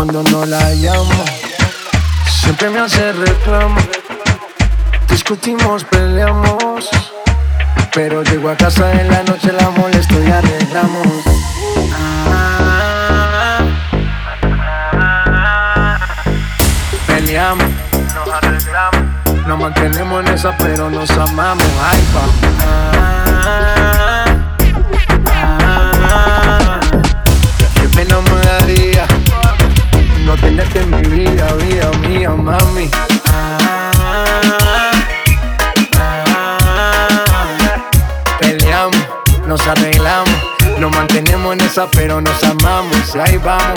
cuando no la llamo. Siempre me hace reclamo. Discutimos, peleamos, pero llego a casa en la noche, la molesto y arreglamos. Peleamos, nos arreglamos, nos mantenemos en esa, pero nos amamos. Ay, pa. Qué pena me daría no tenerte en mi vida, vida mía, mami. Peleamos, nos arreglamos, nos mantenemos en esa, pero nos amamos. Y ahí vamos.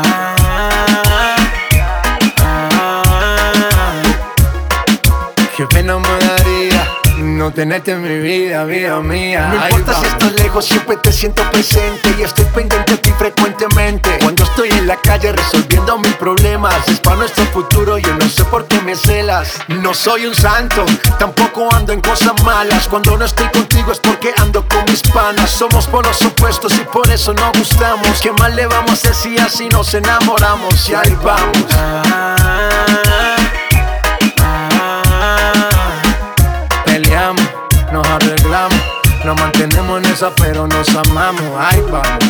Qué pena me daría no tenerte en mi vida, vida mía. No importa si estás lejos, siempre te siento presente y estoy pendiente de ti frecuentemente. Cuando estoy en la calle resolviendo mis problemas, es para nuestro futuro, yo no sé por qué me celas. No soy un santo, tampoco ando en cosas malas. Cuando no estoy contigo es porque ando con mis panas. Somos polos opuestos y por eso nos gustamos. ¿Qué más le vamos a hacer si así nos enamoramos? Y ahí vamos. Peleamos, nos arreglamos, nos mantenemos en esa, pero nos amamos. Ahí vamos.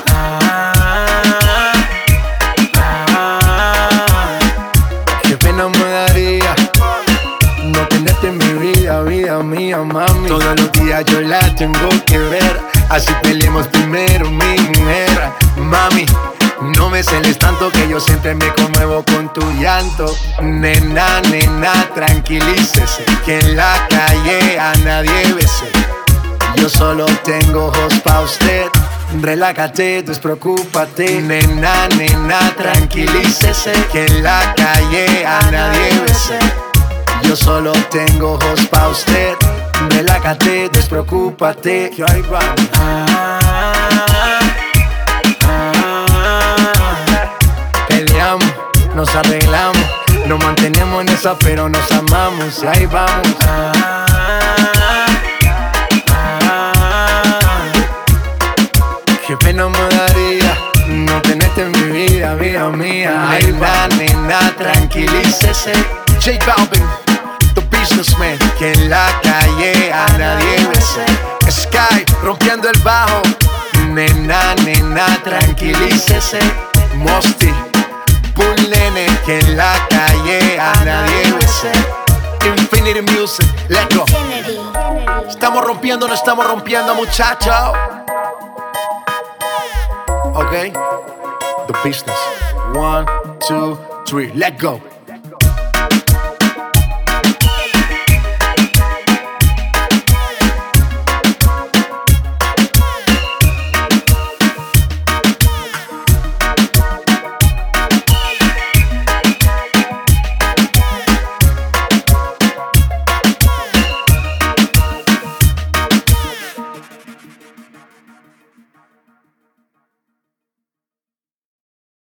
Qué pena me daría no tenerte en mi vida, vida mía, mami. Todos los días yo la tengo que ver, así peleemos primero, mi mujer. Mami, no me celes tanto que yo siempre me conmuevo con tu llanto. Nena, nena, tranquilícese, que en la calle a nadie bese. Yo solo tengo ojos pa' usted. Relájate, despreocúpate. Nena, nena, tranquilícese, que en la calle a nadie bese. Yo solo tengo ojos pa' usted. Relájate, despreocúpate. Que ahí vamos. Peleamos, nos arreglamos, nos mantenemos en esa, pero nos amamos. Y ahí vamos. Qué pena me daría no tenerte en mi vida, vida mía. Ay, va, nena, tranquilícese. J Balvin, the businessman, que en la calle a nadie bese. Sky, rompiendo el bajo. Nena, nena, tranquilícese. Mosty, Bull Nene, que en la calle a nadie bese. Infinity Music, let's go. Estamos rompiendo, no estamos rompiendo, muchachos. Okay, the business. 1, 2, 3, let's go.